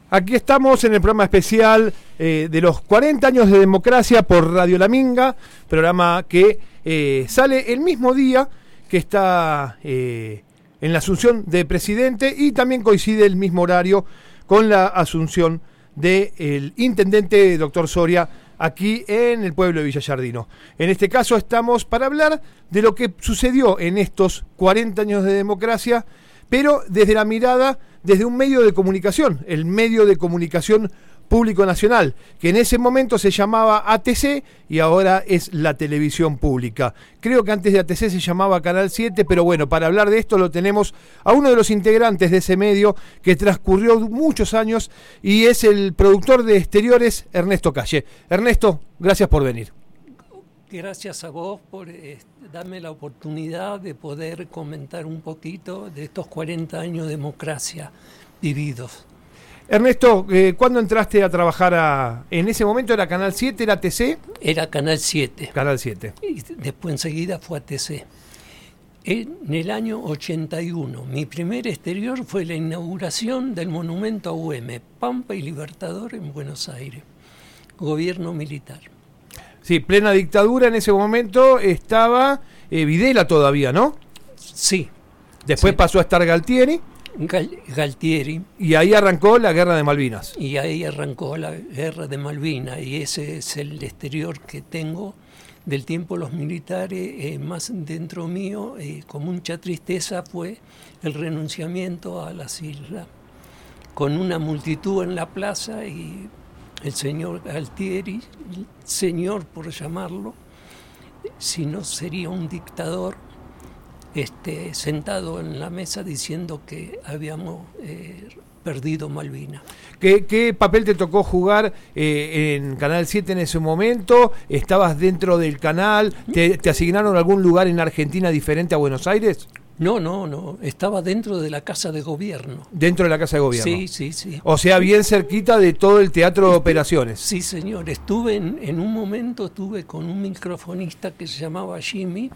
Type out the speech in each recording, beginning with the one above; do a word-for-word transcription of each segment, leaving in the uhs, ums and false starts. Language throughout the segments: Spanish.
Aquí estamos en el programa especial eh, de los cuarenta años de democracia por Radio La Minga, programa que eh, sale el mismo día que está eh, en la asunción de presidente y también coincide el mismo horario con la asunción del intendente doctor Soria aquí en el pueblo de Villa Yardino. En este caso estamos para hablar de lo que sucedió en estos cuarenta años de democracia, pero desde la mirada, desde un medio de comunicación, el medio de comunicación público nacional, que en ese momento se llamaba A T C y ahora es la televisión pública. Creo que antes de A T C se llamaba Canal siete, pero bueno, para hablar de esto lo tenemos a uno de los integrantes de ese medio que transcurrió muchos años y es el productor de exteriores, Ernesto Calle. Ernesto, gracias por venir. Gracias a vos por eh, darme la oportunidad de poder comentar un poquito de estos cuarenta años de democracia vividos. Ernesto, eh, ¿cuándo entraste a trabajar a, en ese momento era Canal siete, era T C? Era Canal siete. Canal siete. Y después enseguida fue a T C. En el año ochenta y uno, mi primer exterior fue la inauguración del monumento a U M, Pampa y Libertador en Buenos Aires, gobierno militar. Sí, plena dictadura en ese momento estaba eh, Videla todavía, ¿no? Sí. Después sí. pasó a estar Galtieri. Gal Galtieri. Y ahí arrancó la Guerra de Malvinas. Y ahí arrancó la Guerra de Malvinas. Y ese es el exterior que tengo del tiempo de los militares. Eh, más dentro mío, eh, con mucha tristeza, fue el renunciamiento a las islas. Con una multitud en la plaza y el señor Galtieri, el señor por llamarlo, si no sería un dictador, Este, sentado en la mesa diciendo que habíamos eh, perdido Malvinas. ¿Qué, ¿Qué papel te tocó jugar eh, en Canal siete en ese momento? ¿Estabas dentro del canal? ¿Te, te asignaron algún lugar en Argentina diferente a Buenos Aires? No, no, no. Estaba dentro de la Casa de Gobierno. ¿Dentro de la Casa de Gobierno? Sí, sí, sí. O sea, bien cerquita de todo el teatro de operaciones. Sí, señor. Estuve en, en un momento, estuve con un microfonista que se llamaba Jimmy,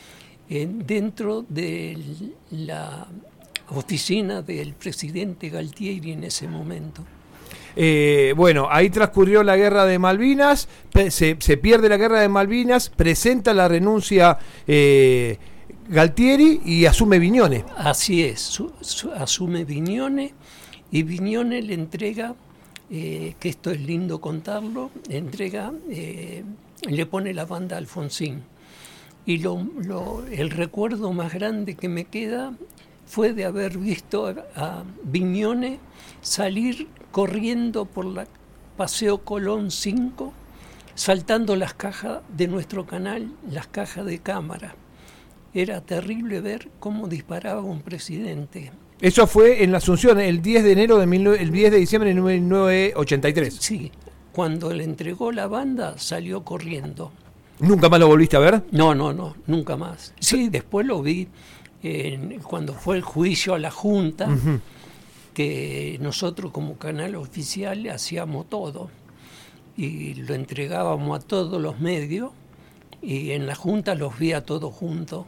dentro de la oficina del presidente Galtieri en ese momento. Eh, bueno, ahí transcurrió la Guerra de Malvinas, se, se pierde la Guerra de Malvinas, presenta la renuncia eh, Galtieri y asume Viñone. Así es, su, su, asume Viñone y Viñone le entrega, eh, que esto es lindo contarlo, le entrega, eh, le pone la banda a Alfonsín. Y lo, lo, el recuerdo más grande que me queda fue de haber visto a, a Viñone salir corriendo por la Paseo Colón cinco, saltando las cajas de nuestro canal, las cajas de cámara. Era terrible ver cómo disparaba un presidente. Eso fue en la Asunción, el diez de enero de mil, el diez de diciembre de mil novecientos ochenta y tres. Sí, cuando le entregó la banda salió corriendo. ¿Nunca más lo volviste a ver? No, no, no, nunca más. Sí, después lo vi eh, cuando fue el juicio a la Junta, uh-huh. que nosotros como canal oficial hacíamos todo y lo entregábamos a todos los medios y en la Junta los vi a todos juntos.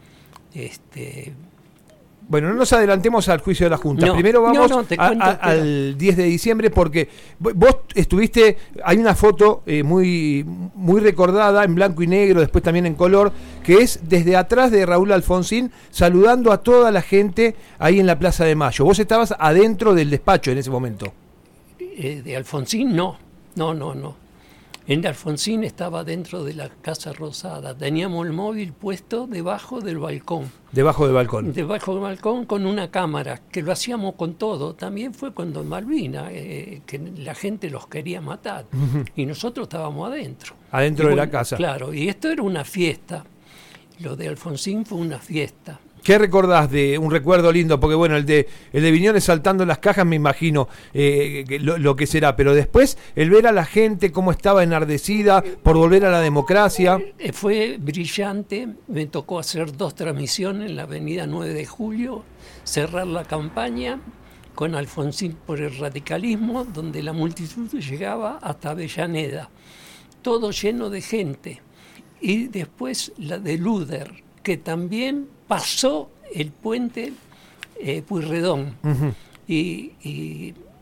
Este, Bueno, no nos adelantemos al juicio de la Junta. No, Primero vamos no, no, te a, cuento, a, al diez de diciembre porque vos estuviste, hay una foto eh, muy, muy recordada en blanco y negro, después también en color, que es desde atrás de Raúl Alfonsín saludando a toda la gente ahí en la Plaza de Mayo. Vos estabas adentro del despacho en ese momento. Eh, de Alfonsín no, no, no, no. En Alfonsín estaba dentro de la Casa Rosada. Teníamos el móvil puesto debajo del balcón. Debajo del balcón. Debajo del balcón con una cámara, que lo hacíamos con todo. También fue cuando en Malvinas, eh, que la gente los quería matar. Uh-huh. Y nosotros estábamos adentro. Adentro y de bueno, la casa. Claro, y esto era una fiesta. Lo de Alfonsín fue una fiesta. ¿Qué recordás de un recuerdo lindo? Porque bueno, el de el de Viñone saltando las cajas me imagino eh, lo, lo que será, pero después el ver a la gente cómo estaba enardecida por volver a la democracia. Eh, fue brillante, me tocó hacer dos transmisiones en la avenida nueve de julio, cerrar la campaña con Alfonsín por el radicalismo, donde la multitud llegaba hasta Avellaneda, todo lleno de gente. Y después la de Luder, que también pasó el puente eh, Pueyrredón. Uh-huh. y, y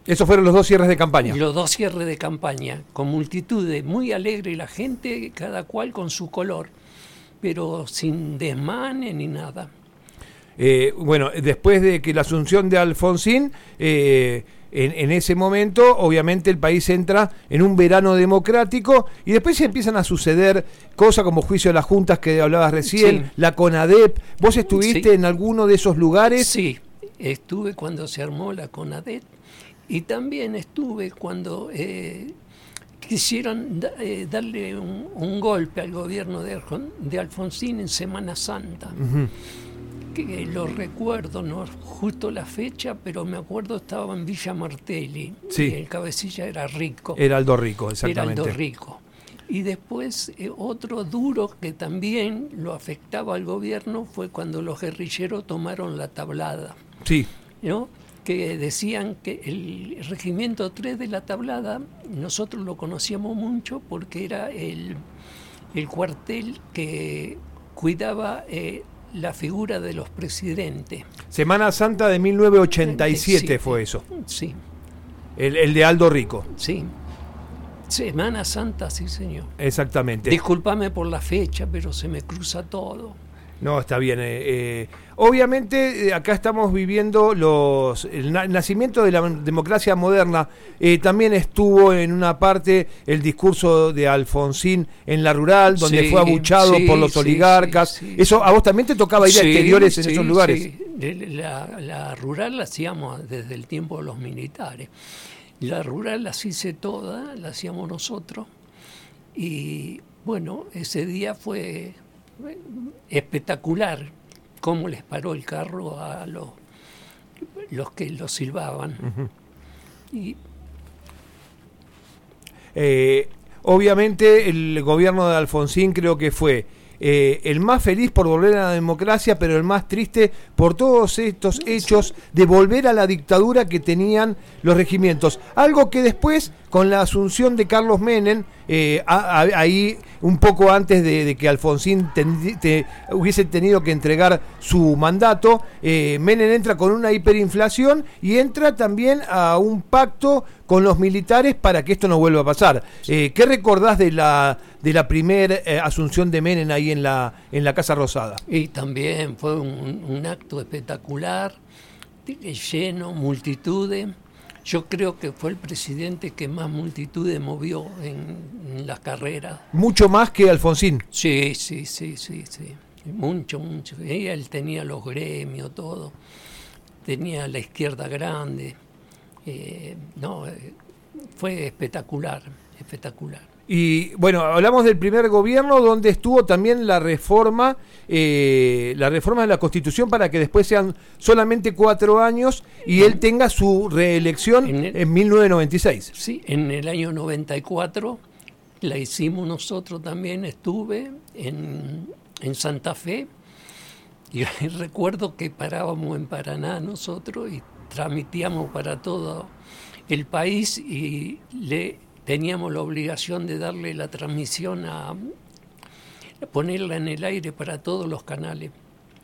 Esos fueron los dos cierres de campaña. Los dos cierres de campaña, con multitudes, muy alegre la gente, cada cual con su color, pero sin desmane ni nada. Eh, bueno, después de que la asunción de Alfonsín, eh, en, en ese momento, obviamente el país entra en un verano democrático y después se empiezan a suceder cosas como juicio de las juntas que hablabas recién, sí. La CONADEP. ¿Vos estuviste sí. en alguno de esos lugares? Sí, estuve cuando se armó la CONADEP y también estuve cuando eh, quisieron da, eh, darle un, un golpe al gobierno de, de Alfonsín en Semana Santa. Uh-huh. Que lo recuerdo, no justo la fecha, pero me acuerdo estaba en Villa Martelli, sí. Y el cabecilla era Rico. Era Aldo Rico, exactamente. Era Aldo Rico. Y después eh, otro duro que también lo afectaba al gobierno fue cuando los guerrilleros tomaron la Tablada. Sí. ¿No? Que decían que el regimiento tres de la Tablada, nosotros lo conocíamos mucho porque era el, el cuartel que cuidaba... Eh, la figura de los presidentes. Semana Santa de mil novecientos ochenta y siete sí, fue eso. Sí. El, el de Aldo Rico. Sí. Semana Santa, sí, señor. Exactamente. Discúlpame por la fecha, pero se me cruza todo. No, está bien. Eh, eh, obviamente, eh, acá estamos viviendo los el, na- el nacimiento de la democracia moderna. Eh, también estuvo en una parte el discurso de Alfonsín en la rural, donde sí, fue abuchado sí, por los sí, oligarcas. Sí, sí, Eso, ¿a vos también te tocaba ir sí, a exteriores en sí, esos lugares? Sí. La, la rural la hacíamos desde el tiempo de los militares. La rural la hice toda, la hacíamos nosotros. Y bueno, ese día fue... espectacular cómo les paró el carro a los, los que lo silbaban. Uh-huh. Y eh, obviamente el gobierno de Alfonsín creo que fue eh, el más feliz por volver a la democracia, pero el más triste por todos estos hechos de volver a la dictadura que tenían los regimientos. Algo que después, con la asunción de Carlos Menem, eh, a, a, ahí un poco antes de, de que Alfonsín ten, te, hubiese tenido que entregar su mandato, eh, Menem entra con una hiperinflación y entra también a un pacto con los militares para que esto no vuelva a pasar. Eh, ¿Qué recordás de la de la primera eh, asunción de Menem ahí en la en la Casa Rosada? Y también fue un, un acto espectacular, lleno, multitudes. Yo creo que fue el presidente que más multitudes movió en, en las carreras. ¿Mucho más que Alfonsín? Sí, sí, sí, sí, sí. Mucho, mucho. Y él tenía los gremios, todo. Tenía la izquierda grande. Eh, no, eh, fue espectacular, espectacular. Y bueno, hablamos del primer gobierno donde estuvo también la reforma, eh, la reforma de la Constitución para que después sean solamente cuatro años y él tenga su reelección en, el, en mil novecientos noventa y seis. Sí, en el año noventa y cuatro la hicimos nosotros también, estuve en, en Santa Fe y recuerdo que parábamos en Paraná nosotros y transmitíamos para todo el país y le teníamos la obligación de darle la transmisión a, a ponerla en el aire para todos los canales.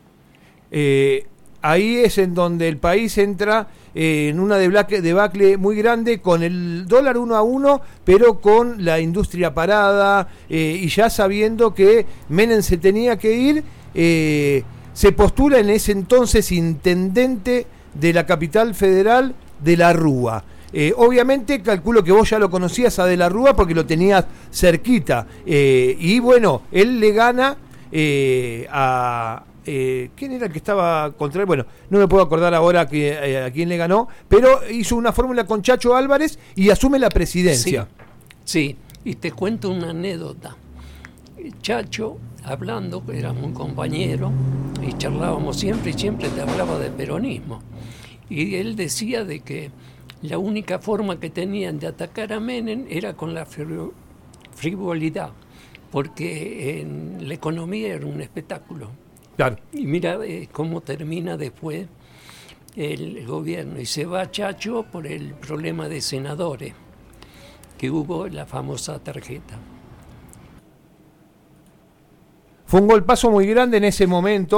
Eh, ahí es en donde el país entra eh, en una debacle, debacle muy grande con el dólar uno a uno, pero con la industria parada eh, y ya sabiendo que Menem se tenía que ir, eh, se postula en ese entonces intendente de la capital federal de la Rúa. Eh, obviamente calculo que vos ya lo conocías a De la Rúa porque lo tenías cerquita eh, y bueno, él le gana eh, a eh, ¿quién era el que estaba contra él? Bueno, no me puedo acordar ahora que, eh, a quién le ganó, pero hizo una fórmula con Chacho Álvarez y asume la presidencia. Sí, sí. Y te cuento una anécdota. Chacho, hablando, que era un compañero y charlábamos siempre y siempre te hablaba de peronismo y él decía de que la única forma que tenían de atacar a Menem era con la frivolidad, porque en la economía era un espectáculo. Claro. Y mira eh, cómo termina después el, el gobierno. Y se va Chacho por el problema de senadores, que hubo la famosa tarjeta. Fue un golpazo muy grande en ese momento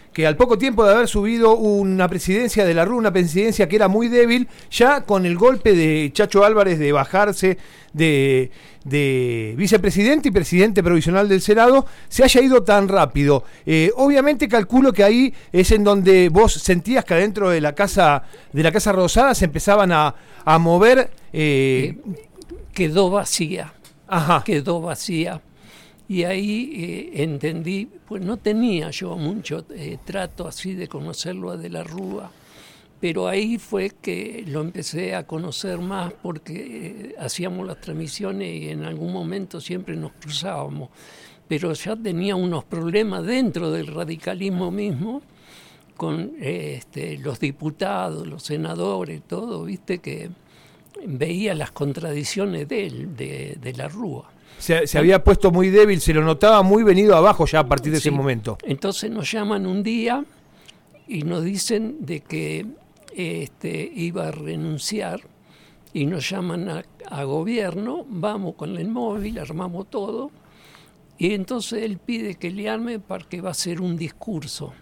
que al poco tiempo de haber subido una presidencia de la Rúa, una presidencia que era muy débil, ya con el golpe de Chacho Álvarez de bajarse de, de vicepresidente y presidente provisional del Senado, se haya ido tan rápido. Eh, obviamente calculo que ahí es en donde vos sentías que adentro de la Casa, de la Casa Rosada se empezaban a, a mover... Eh, eh, quedó vacía. Ajá. Quedó vacía. Y ahí eh, entendí, pues no tenía yo mucho eh, trato así de conocerlo a De la Rúa, pero ahí fue que lo empecé a conocer más porque eh, hacíamos las transmisiones y en algún momento siempre nos cruzábamos, pero ya tenía unos problemas dentro del radicalismo mismo con eh, este, los diputados, los senadores, todo, viste que veía las contradicciones de él, de, de la Rúa. Se, se había puesto muy débil, se lo notaba muy venido abajo ya a partir de sí. ese momento. Entonces nos llaman un día y nos dicen de que este, iba a renunciar y nos llaman a, a gobierno, vamos con el móvil, armamos todo y entonces él pide que le arme para que va a hacer un discurso.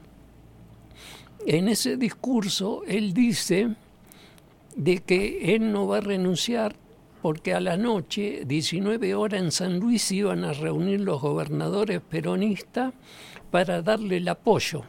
En ese discurso él dice de que él no va a renunciar porque a la noche, diecinueve horas en San Luis, iban a reunir los gobernadores peronistas para darle el apoyo.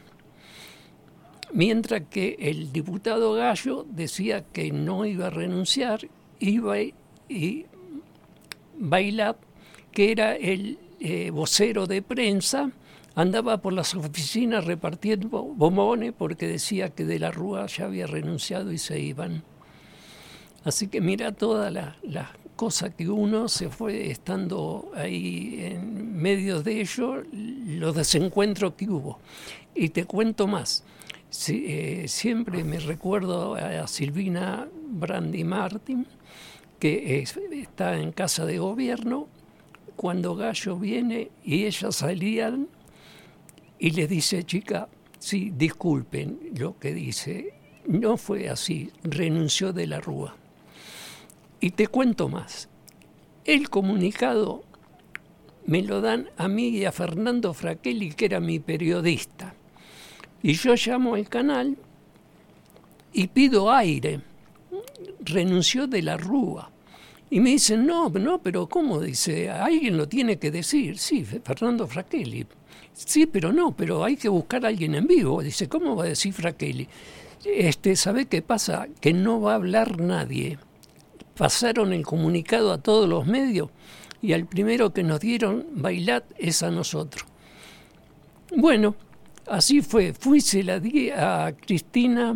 Mientras que el diputado Gallo decía que no iba a renunciar, iba y Bailat, que era el eh, vocero de prensa, andaba por las oficinas repartiendo bombones porque decía que De la Rúa ya había renunciado y se iban. Así que mira todas las la cosas que uno se fue estando ahí en medio de ello, los desencuentros que hubo. Y te cuento más, si, eh, siempre me recuerdo a Silvina Brandi Martin, que es, está en Casa de Gobierno, cuando Gallo viene y ellas salían y les dice, chica, sí, disculpen lo que dice, no fue así, renunció De la Rúa. Y te cuento más, el comunicado me lo dan a mí y a Fernando Fraquelli, que era mi periodista. Y yo llamo al canal y pido aire, renunció De la Rúa. Y me dicen, no, no, pero ¿cómo? Dice, alguien lo tiene que decir. Sí, Fernando Fraquelli. Sí, pero no, pero hay que buscar a alguien en vivo. Dice, ¿cómo va a decir Fraquelli? Este, ¿sabe qué pasa? Que no va a hablar nadie. Pasaron el comunicado a todos los medios y al primero que nos dieron Bailat es a nosotros. Bueno, así fue. Fui, se la di a Cristina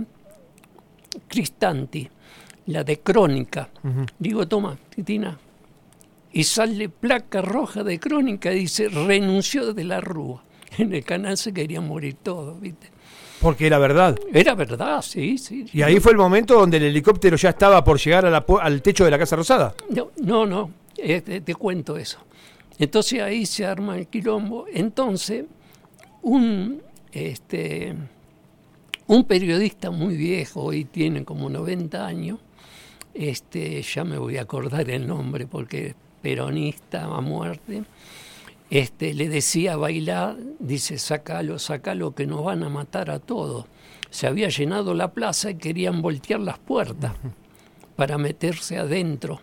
Cristanti, la de Crónica. Uh-huh. Digo, toma, Cristina. Y sale placa roja de Crónica y dice, renunció De la Rúa. En el canal se querían morir todos, ¿viste? Porque era verdad. Era verdad, sí, sí. Y ahí fue el momento donde el helicóptero ya estaba por llegar a la, al techo de la Casa Rosada. No, no, no eh, te, te cuento eso. Entonces ahí se arma el quilombo. Entonces, un, este, un periodista muy viejo, hoy tiene como noventa años, este, ya me voy a acordar el nombre porque es peronista a muerte, Este, le decía a Bailat, dice, sacalo, sacalo, que nos van a matar a todos. Se había llenado la plaza y querían voltear las puertas para meterse adentro.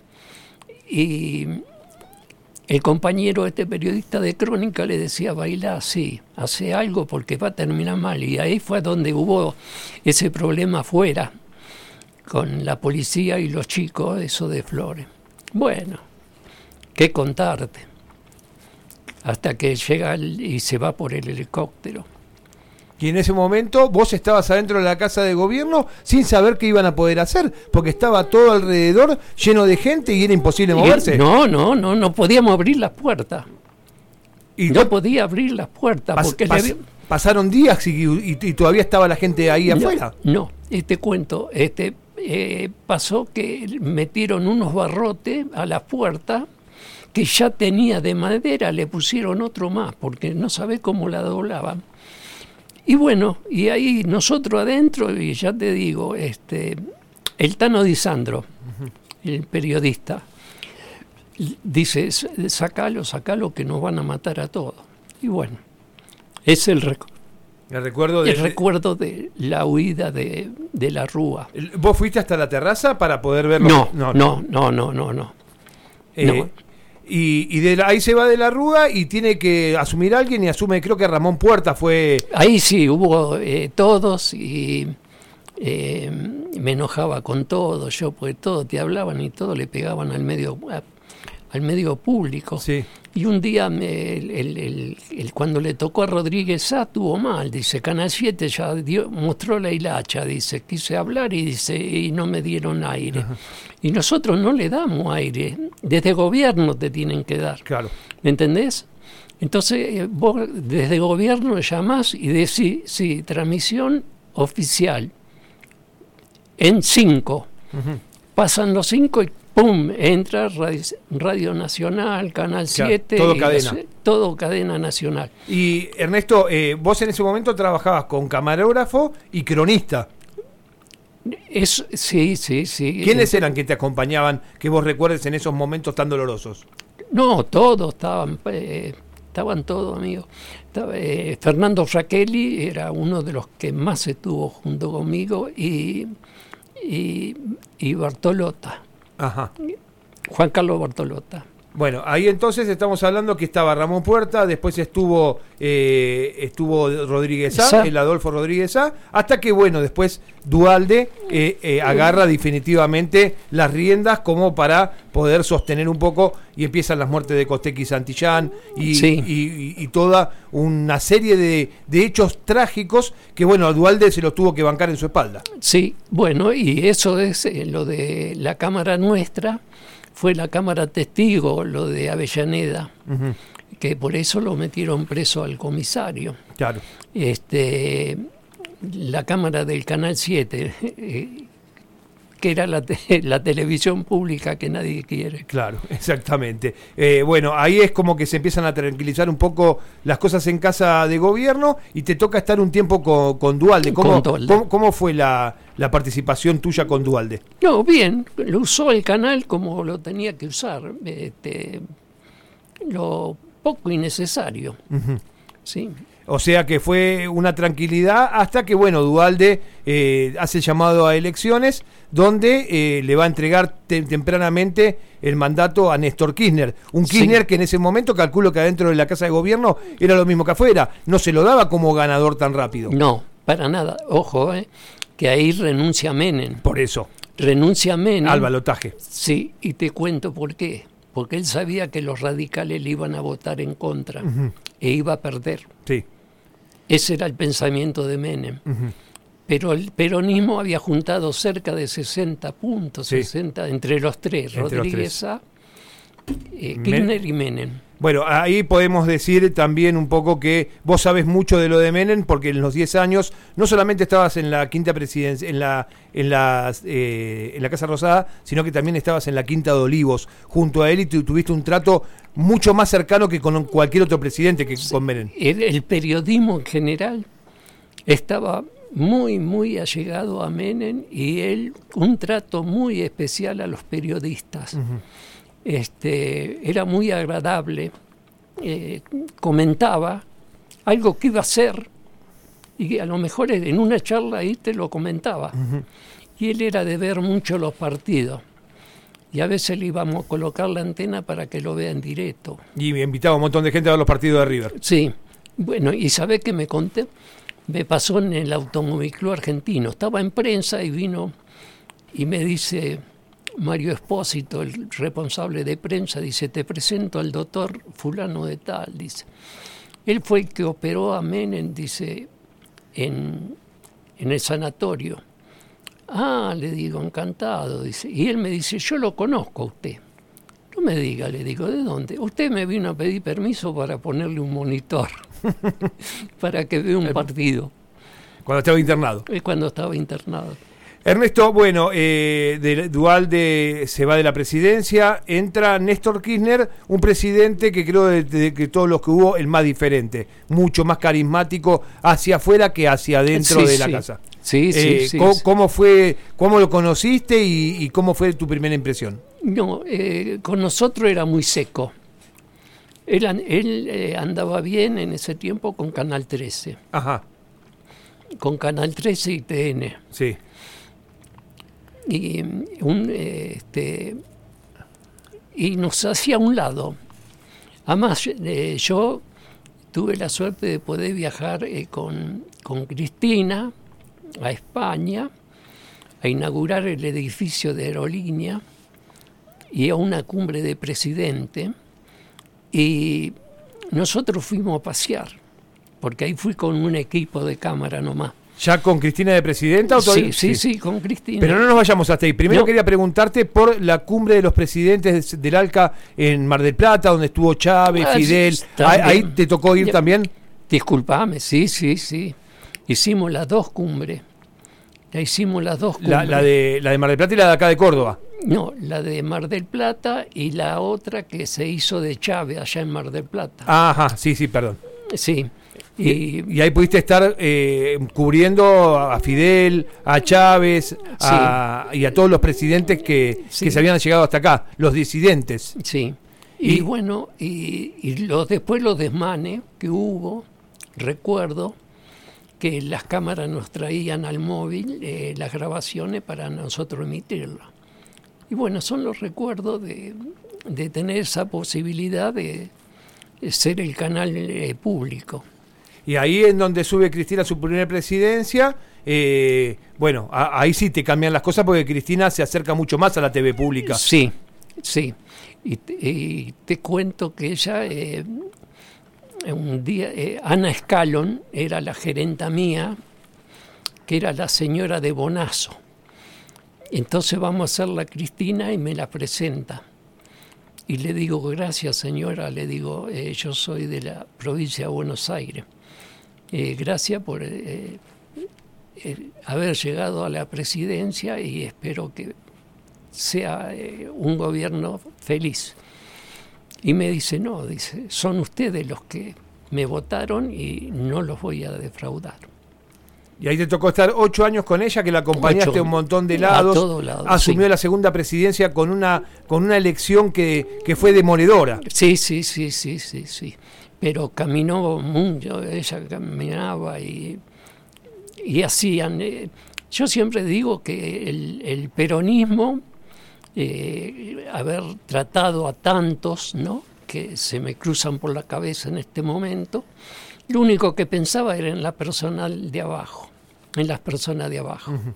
Y el compañero, este periodista de Crónica, le decía a Bailat, sí, hace algo porque va a terminar mal. Y ahí fue donde hubo ese problema afuera, con la policía y los chicos, eso de Flores. Bueno, qué contarte. Hasta que llega y se va por el helicóptero. Y en ese momento vos estabas adentro de la Casa de Gobierno sin saber qué iban a poder hacer, porque estaba todo alrededor lleno de gente y era imposible moverse. No, no, no, no podíamos abrir las puertas. Y no podía abrir las puertas. Pas, porque pas, le... Pasaron días y, y, y todavía estaba la gente ahí no, afuera. No, te cuento, este, eh, pasó que metieron unos barrotes a las puertas que ya tenía de madera, le pusieron otro más, porque no sabe cómo la doblaban. Y bueno, y ahí nosotros adentro, y ya te digo, este, el Tano Di Sandro, uh-huh. el periodista, dice, sacalo, sacalo, que nos van a matar a todos. Y bueno, es el, rec- El recuerdo de, el recuerdo de la huida de, de la Rúa. ¿Vos fuiste hasta la terraza para poder verlo? No, no, no, no, no, no. no. Eh, no. Y, y de la, ahí se va de la Rúa y tiene que asumir alguien y asume, creo que Ramón Puerta fue... Ahí sí, hubo eh, todos y eh, me enojaba con todo, yo pues todo te hablaban y todo le pegaban al medio, a, al medio público. Sí. Y un día me, el, el, el, el, cuando le tocó a Rodríguez Sá tuvo mal, dice, Canal siete ya dio, mostró la hilacha, dice, quise hablar y dice y no me dieron aire. Ajá. Y nosotros no le damos aire, desde gobierno te tienen que dar. Claro. ¿Me entendés? Entonces vos desde gobierno llamás y decís, sí, transmisión oficial en cinco. Uh-huh. Pasan los cinco y ¡pum! Entra Radio, Radio Nacional, Canal siete. Claro, todo cadena. La, todo cadena nacional. Y Ernesto, eh, vos en ese momento trabajabas con camarógrafo y cronista. Es, sí, sí, sí. ¿Quiénes eran que te acompañaban, que vos recuerdes en esos momentos tan dolorosos? No, todos estaban, eh, estaban todos, amigos. Estaba, eh, Fernando Raquelli era uno de los que más estuvo junto conmigo y, y, y Bartolota. Ajá. Juan Carlos Bartolota. Bueno, ahí entonces estamos hablando que estaba Ramón Puerta, después estuvo eh, estuvo Rodríguez Sá, el Adolfo Rodríguez Sá, hasta que bueno, después Duhalde eh, eh, agarra definitivamente las riendas como para poder sostener un poco y empiezan las muertes de Costequi y Santillán y, sí. y, y, y toda una serie de, de hechos trágicos que bueno, a Duhalde se los tuvo que bancar en su espalda. Sí, bueno, y eso es eh, lo de la Cámara Nuestra. Fue la Cámara Testigo, lo de Avellaneda, uh-huh. que por eso lo metieron preso al comisario. Claro. Este, la Cámara del Canal siete, eh, que era la, te- la televisión pública que nadie quiere. Claro, exactamente. Eh, bueno, ahí es como que se empiezan a tranquilizar un poco las cosas en casa de gobierno y te toca estar un tiempo con, con Duhalde. ¿Cómo, con Duhalde. ¿cómo, cómo fue la, la participación tuya con Duhalde? No, bien, lo usó el canal como lo tenía que usar, este, lo poco innecesario. Uh-huh. Sí. O sea que fue una tranquilidad hasta que, bueno, Duhalde eh, hace el llamado a elecciones donde eh, le va a entregar te- tempranamente el mandato a Néstor Kirchner. Un Kirchner sí. que en ese momento, calculo que adentro de la Casa de Gobierno era lo mismo que afuera. No se lo daba como ganador tan rápido. No, para nada. Ojo, eh, que ahí renuncia Menem. Por eso. Renuncia Menem. Al balotaje. Sí, y te cuento por qué. Porque él sabía que los radicales le iban a votar en contra uh-huh. e iba a perder. Sí. Ese era el pensamiento de Menem. Uh-huh. Pero el peronismo había juntado cerca de sesenta puntos, sí. sesenta entre los tres, entre Rodríguez Sá, eh, Kirchner Men- y Menem. Bueno, ahí podemos decir también un poco que vos sabés mucho de lo de Menem, porque en los diez años no solamente estabas en la quinta presidencia, en la en la, eh, en la Casa Rosada, sino que también estabas en la Quinta de Olivos junto a él y tu, tuviste un trato mucho más cercano que con cualquier otro presidente que con Menem. El, el periodismo en general estaba muy, muy allegado a Menem y él un trato muy especial a los periodistas. Uh-huh. Este, era muy agradable, eh, comentaba algo que iba a hacer y a lo mejor en una charla ahí te lo comentaba. Uh-huh. Y él era de ver mucho los partidos y a veces le íbamos a colocar la antena para que lo vea en directo. Y me invitaba a un montón de gente a ver los partidos de River. Sí, bueno, y ¿sabe qué me conté? Me pasó en el Automóvil Club Argentino, estaba en prensa y vino y me dice Mario Espósito, el responsable de prensa, dice, te presento al doctor fulano de tal, dice. Él fue el que operó a Menem, dice, en, en el sanatorio. Ah, le digo, encantado, dice. Y él me dice, yo lo conozco a usted. No me diga, le digo, ¿de dónde? Usted me vino a pedir permiso para ponerle un monitor, para que vea un partido. Cuando estaba internado. Es cuando estaba internado. Ernesto, bueno, eh, de Duhalde se va de la presidencia, entra Néstor Kirchner, un presidente que creo de, de, de todos los que hubo, el más diferente, mucho más carismático hacia afuera que hacia adentro sí, de la sí. casa. Sí, sí, eh, sí, ¿cómo, sí. ¿Cómo fue, cómo lo conociste y, y cómo fue tu primera impresión? No, eh, con nosotros era muy seco. Él, él eh, andaba bien en ese tiempo con Canal trece. Ajá. con Canal trece y T N. Sí. Y, un, este, y nos hacía a un lado. Además, eh, yo tuve la suerte de poder viajar eh, con, con Cristina a España a inaugurar el edificio de aerolínea y a una cumbre de presidente, y nosotros fuimos a pasear, porque ahí fui con un equipo de cámara nomás. ¿Ya con Cristina de presidenta? ¿O sí, sí, sí, sí, con Cristina. Pero no nos vayamos hasta ahí. Primero no. quería preguntarte por la cumbre de los presidentes del ALCA en Mar del Plata, donde estuvo Chávez, ah, Fidel. Sí, ¿Ahí, ¿Ahí te tocó ir ya, también? Disculpame, sí, sí, sí. Hicimos las dos cumbres. La hicimos las dos cumbres. La, la, de, la de Mar del Plata y la de acá de Córdoba. No, la de Mar del Plata y la otra que se hizo de Chávez allá en Mar del Plata. Ajá, sí, sí, perdón. Sí. Y, y ahí pudiste estar eh, cubriendo a Fidel, a Chávez a, sí. y a todos los presidentes que, sí. que se habían llegado hasta acá, los disidentes. Sí. Y, y bueno, y, y los, después los desmanes que hubo, recuerdo que las cámaras nos traían al móvil eh, las grabaciones para nosotros emitirlas. Y bueno, son los recuerdos de, de tener esa posibilidad de, de ser el canal eh, público. Y ahí en donde sube Cristina a su primera presidencia, eh, bueno, a, ahí sí te cambian las cosas porque Cristina se acerca mucho más a la T V pública. Sí, sí. Y te, y te cuento que ella, eh, un día, eh, Ana Escalón era la gerenta mía, que era la señora de Bonazo. Entonces vamos a hacerla Cristina y me la presenta. Y le digo, gracias señora, le digo, eh, yo soy de la provincia de Buenos Aires. Eh, gracias por eh, eh, haber llegado a la presidencia y espero que sea eh, un gobierno feliz. Y me dice, no, dice, son ustedes los que me votaron y no los voy a defraudar. Y ahí te tocó estar ocho años con ella, que la acompañaste a un montón de lados. A todos lados. Asumió sí. la segunda presidencia con una con una elección que, que fue demoledora. Sí, sí, sí, sí, sí, sí. Pero caminó mucho, ella caminaba y, y hacían... Eh, yo siempre digo que el, el peronismo, eh, haber tratado a tantos, ¿no?, que se me cruzan por la cabeza en este momento, lo único que pensaba era en la personal de abajo, en las personas de abajo. Uh-huh.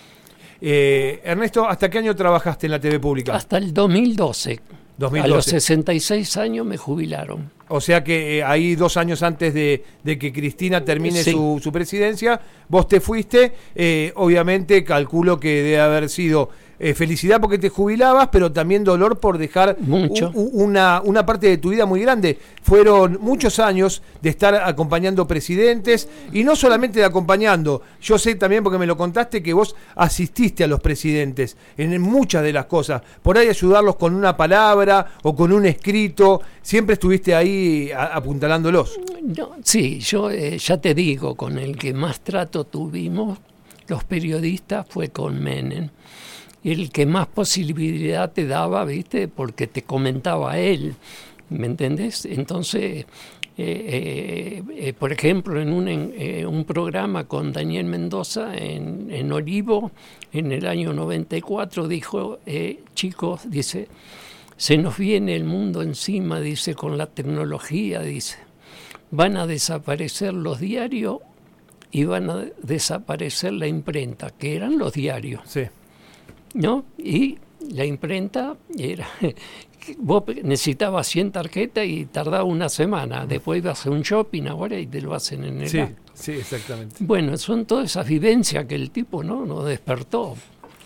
eh, Ernesto, ¿hasta qué año trabajaste en la T V pública? Hasta el dos mil doce. dos mil doce. A los sesenta y seis años me jubilaron. O sea que eh, ahí dos años antes de, de que Cristina termine sí. su, su presidencia, vos te fuiste, eh, obviamente calculo que debe haber sido eh, felicidad porque te jubilabas, pero también dolor por dejar Mucho. U, una, una parte de tu vida muy grande. Fueron muchos años de estar acompañando presidentes, y no solamente de acompañando, yo sé también porque me lo contaste que vos asististe a los presidentes en muchas de las cosas, por ahí ayudarlos con una palabra o con un escrito, siempre estuviste ahí apuntalándolos. No, sí, yo eh, ya te digo, con el que más trato tuvimos los periodistas fue con Menem. El que más posibilidad te daba, ¿viste? Porque te comentaba él, ¿me entendés? Entonces, eh, eh, eh, por ejemplo, en un, en, eh, un programa con Daniel Mendoza en, en Olivo, en el año noventa y cuatro, dijo, eh, chicos, dice, se nos viene el mundo encima, dice, con la tecnología, dice, van a desaparecer los diarios y van a desaparecer la imprenta, que eran los diarios. Sí. ¿No? Y la imprenta era, vos necesitabas cien tarjetas y tardaba una semana, después ibas a un shopping ahora y te lo hacen en el sí, acto. Sí, exactamente. Bueno, son todas esas vivencias que el tipo no nos despertó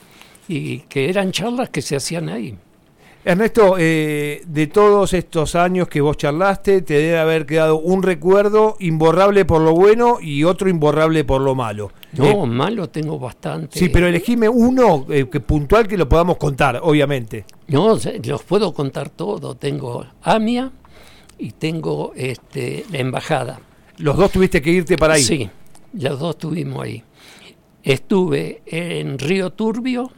y que eran charlas que se hacían ahí. Ernesto, eh, de todos estos años que vos charlaste, te debe haber quedado un recuerdo imborrable por lo bueno y otro imborrable por lo malo. No, eh, malo tengo bastante. Sí, pero elegime uno eh, que puntual que lo podamos contar, obviamente. No, los puedo contar todos. Tengo AMIA y tengo este, la embajada. ¿Los dos tuviste que irte para ahí? Sí, los dos estuvimos ahí. Estuve en Río Turbio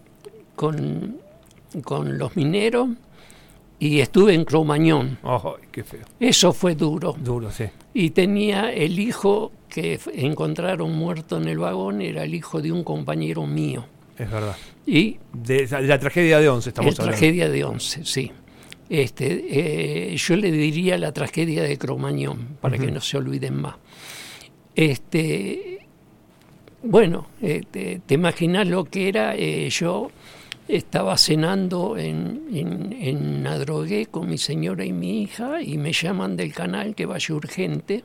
con... con los mineros y estuve en Cromañón. Oh, qué feo. Eso fue duro. Duro, sí. Y tenía el hijo que encontraron muerto en el vagón, era el hijo de un compañero mío. Es verdad. Y de, de la tragedia de Once estamos la hablando. tragedia de Once, sí. Este, eh, yo le diría la tragedia de Cromañón, para uh-huh. que no se olviden más. Este, bueno, eh, te, te imaginas lo que era. Eh, yo estaba cenando en, en, en Adrogué con mi señora y mi hija y me llaman del canal que vaya urgente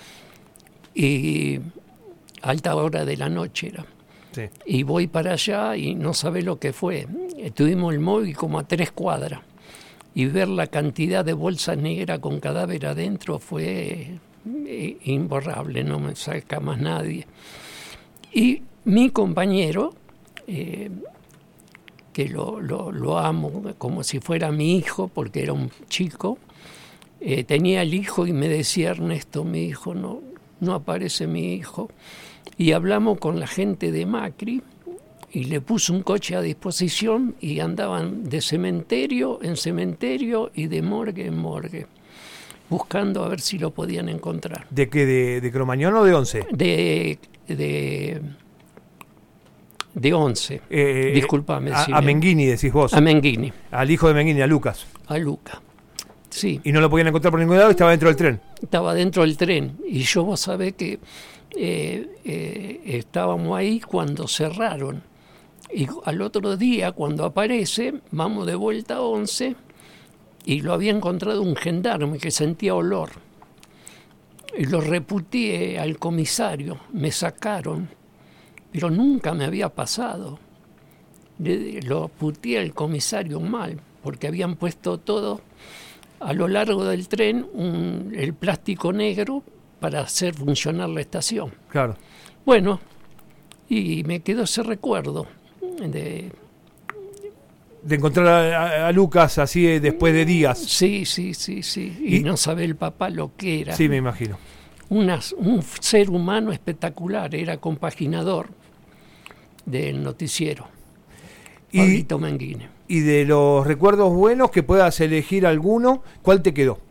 y alta hora de la noche era. Sí. Y voy para allá y no sabe lo que fue. Tuvimos el móvil como a tres cuadras y ver la cantidad de bolsas negras con cadáver adentro fue imborrable, no me saca más nadie. Y mi compañero, eh, que lo, lo, lo amo como si fuera mi hijo, porque era un chico, eh, tenía el hijo y me decía: Ernesto, mi hijo, no, no aparece mi hijo. Y hablamos con la gente de Macri y le puso un coche a disposición y andaban de cementerio en cementerio y de morgue en morgue, buscando a ver si lo podían encontrar. ¿De qué? ¿De, de Cromañón o de Once? De... de De Once. Eh, Disculpame. A, a Menghini decís vos. A Menghini. Al hijo de Menghini, a Lucas. A Luca. Sí. Y no lo podían encontrar por ningún lado, estaba dentro del tren. Estaba dentro del tren. Y yo, vos sabés que eh, eh, estábamos ahí cuando cerraron. Y al otro día, cuando aparece, vamos de vuelta a Once y lo había encontrado un gendarme que sentía olor. Y lo reputié al comisario. Me sacaron. Pero nunca me había pasado. Le, lo puteé al comisario mal, porque habían puesto todo a lo largo del tren, un, el plástico negro para hacer funcionar la estación. Claro. Bueno, y me quedó ese recuerdo de... De encontrar a, a Lucas así después de días. Sí, sí, sí, sí. Y, y no sabe el papá lo que era. Sí, me imagino. Una, un ser humano espectacular, era compaginador del noticiero, Pablito Menghini. Y de los recuerdos buenos, que puedas elegir alguno, ¿cuál te quedó?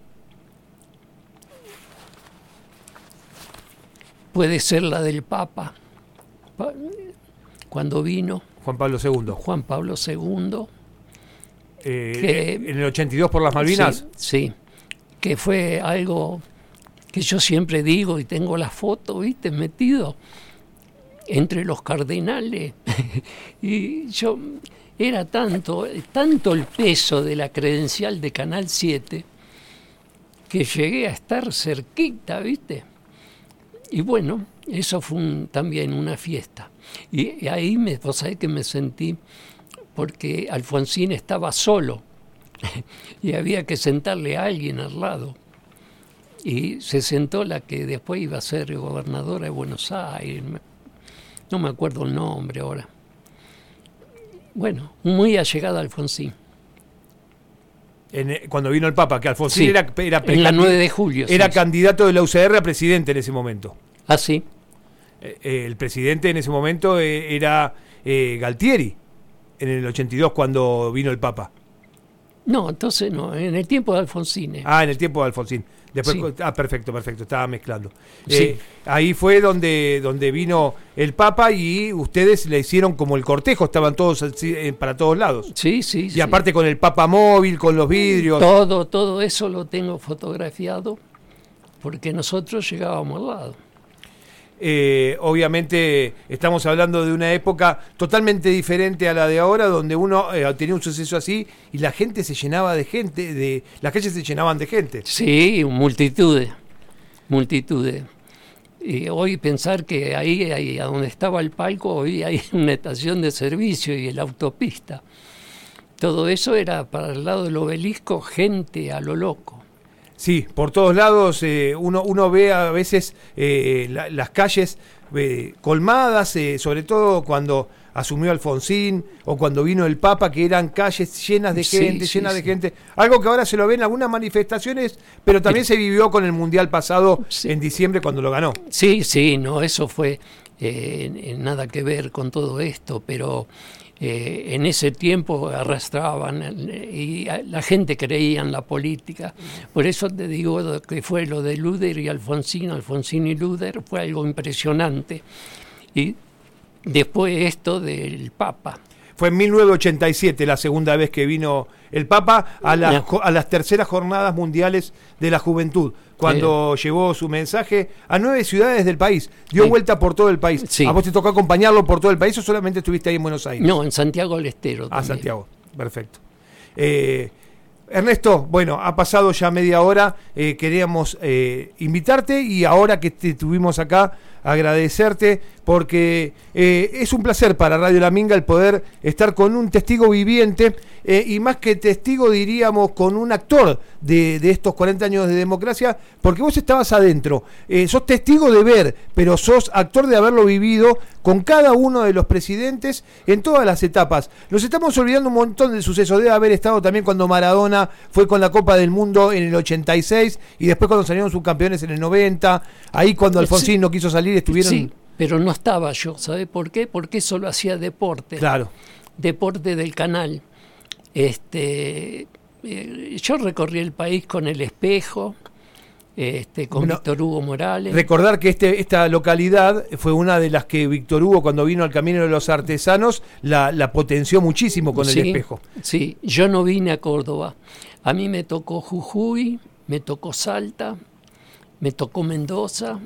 Puede ser la del Papa, cuando vino. Juan Pablo segundo. Juan Pablo segundo. Eh, que, ¿En el ochenta y dos por las Malvinas? Sí, sí, que fue algo que yo siempre digo y tengo la foto, ¿viste? Metido entre los cardenales. Y yo, era tanto, tanto el peso de la credencial de Canal siete que llegué a estar cerquita, ¿viste? Y bueno, eso fue un, también una fiesta. Y, y ahí me, vos sabés que me sentí, porque Alfonsín estaba solo y había que sentarle a alguien al lado. Y se sentó la que después iba a ser gobernadora de Buenos Aires, no me acuerdo el nombre ahora. Bueno, muy allegada a Alfonsín. En, cuando vino el Papa, que Alfonsín sí, era, era en la nueve de julio. Era sí, candidato de la U C R a presidente en ese momento. Ah, sí. Eh, eh, el presidente en ese momento eh, era eh, Galtieri, en el ochenta y dos, cuando vino el Papa. No, entonces no, en el tiempo de Alfonsín. Eh. Ah, en el tiempo de Alfonsín. Después, sí. Ah, perfecto, perfecto, estaba mezclando. Sí. Eh, ahí fue donde, donde vino el Papa y ustedes le hicieron como el cortejo, estaban todos eh, para todos lados. Sí, sí. Y sí. aparte con el Papa móvil, con los vidrios. Todo, todo eso lo tengo fotografiado porque nosotros llegábamos al lado. Eh, obviamente estamos hablando de una época totalmente diferente a la de ahora, donde uno eh, tenía un suceso así y la gente se llenaba de gente, de las calles se llenaban de gente. Sí, multitudes, multitudes. Y hoy pensar que ahí, ahí a donde estaba el palco, hoy hay una estación de servicio y la autopista. Todo eso era para el lado del obelisco, gente a lo loco. Sí, por todos lados eh, uno, uno ve a veces eh, la, las calles eh, colmadas, eh, sobre todo cuando asumió Alfonsín o cuando vino el Papa, que eran calles llenas de gente, sí, llenas sí, de sí. gente. Algo que ahora se lo ve en algunas manifestaciones, pero también sí. se vivió con el Mundial pasado sí. en diciembre cuando lo ganó. Sí, sí, no, eso fue eh, nada que ver con todo esto, pero Eh, en ese tiempo arrastraban y la gente creía en la política. Por eso te digo que fue lo de Luder y Alfonsín, Alfonsín y Luder, fue algo impresionante. Y después esto del Papa. Fue en mil novecientos ochenta y siete la segunda vez que vino el Papa a las, a las terceras jornadas mundiales de la juventud, cuando sí. llevó su mensaje a nueve ciudades del país, dio sí. vuelta por todo el país. Sí. ¿A vos te tocó acompañarlo por todo el país o solamente estuviste ahí en Buenos Aires? No, en Santiago del Estero. Ah, Santiago, perfecto. Eh, Ernesto, bueno, ha pasado ya media hora, eh, queríamos eh, invitarte y ahora que te tuvimos acá, agradecerte porque eh, es un placer para Radio La Minga el poder estar con un testigo viviente eh, y más que testigo diríamos con un actor de, de estos cuarenta años de democracia, porque vos estabas adentro, eh, sos testigo de ver, pero sos actor de haberlo vivido con cada uno de los presidentes en todas las etapas. Nos estamos olvidando un montón de sucesos, debe haber estado también cuando Maradona fue con la Copa del Mundo en el ochenta y seis y después cuando salieron subcampeones en el noventa, ahí cuando Alfonsín sí. no quiso salir estuvieron... Sí, pero no estaba yo, ¿sabe por qué? Porque solo hacía deporte. Claro. Deporte del canal. Este, eh, yo recorrí el país con El Espejo, este, con bueno, Víctor Hugo Morales. Recordar que este, esta localidad fue una de las que Víctor Hugo, cuando vino al Camino de los Artesanos, la, la potenció muchísimo con sí, El Espejo. Sí, yo no vine a Córdoba. A mí me tocó Jujuy, me tocó Salta, me tocó Mendoza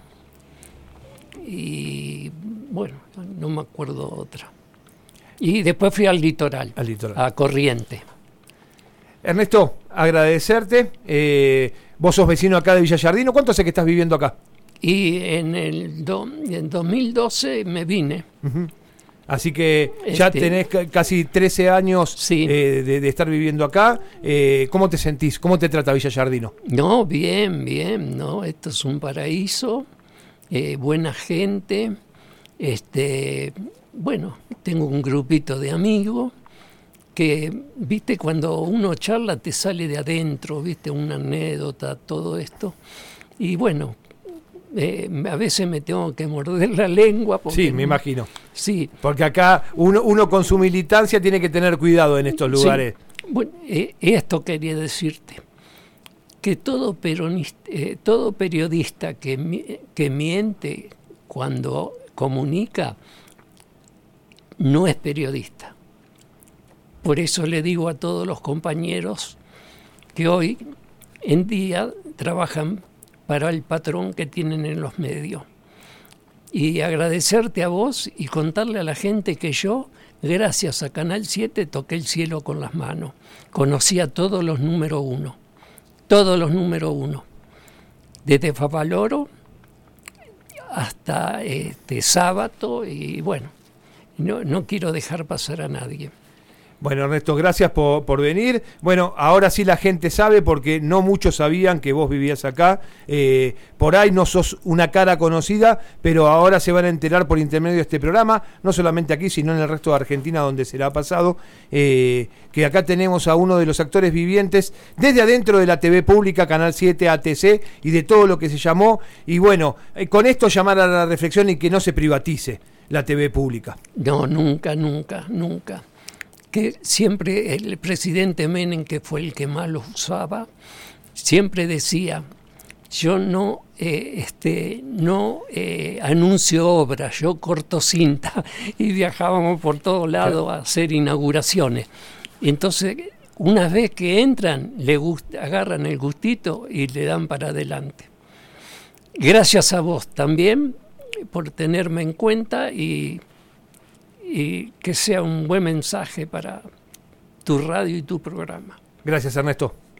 y bueno, no me acuerdo otra. Y después fui al litoral, al litoral. a Corrientes. Ernesto, agradecerte. Eh, vos sos vecino acá de Villa Giardino. ¿Cuánto hace que estás viviendo acá? Y en el do, en dos mil doce me vine. Uh-huh. Así que ya este, tenés casi trece años sí. eh, de, de estar viviendo acá. Eh, ¿Cómo te sentís? ¿Cómo te trata Villa Giardino? No, bien, bien. No, esto es un paraíso. Eh, buena gente. Este, bueno, tengo un grupito de amigos que, viste, cuando uno charla te sale de adentro, viste, una anécdota, todo esto. Y bueno, eh, a veces me tengo que morder la lengua. Porque, sí, me imagino. Sí. Porque acá uno, uno con su militancia tiene que tener cuidado en estos lugares. Sí. Bueno, eh, esto quería decirte, que todo, peronista, eh, todo periodista que, que miente cuando comunica no es periodista. Por eso le digo a todos los compañeros que hoy en día trabajan para el patrón que tienen en los medios. Y agradecerte a vos y contarle a la gente que yo, gracias a Canal siete, toqué el cielo con las manos. Conocí a todos los número uno. Todos los número uno. Desde Favaloro hasta este Sábato y bueno, no, no quiero dejar pasar a nadie. Bueno, Ernesto, gracias por, por venir. Bueno, ahora sí la gente sabe porque no muchos sabían que vos vivías acá. Eh, por ahí no sos una cara conocida, pero ahora se van a enterar por intermedio de este programa, no solamente aquí, sino en el resto de Argentina donde será pasado, eh, que acá tenemos a uno de los actores vivientes desde adentro de la T V pública, Canal siete, A T C y de todo lo que se llamó. Y bueno, eh, con esto llamar a la reflexión y que no se privatice la T V pública. No, nunca, nunca, nunca. Que siempre el presidente Menem, que fue el que más lo usaba, siempre decía, yo no, eh, este, no eh, anuncio obras, yo corto cinta, y viajábamos por todos lados a hacer inauguraciones. Y entonces, una vez que entran, le gusta, agarran el gustito y le dan para adelante. Gracias a vos también por tenerme en cuenta y... y que sea un buen mensaje para tu radio y tu programa. Gracias, Ernesto.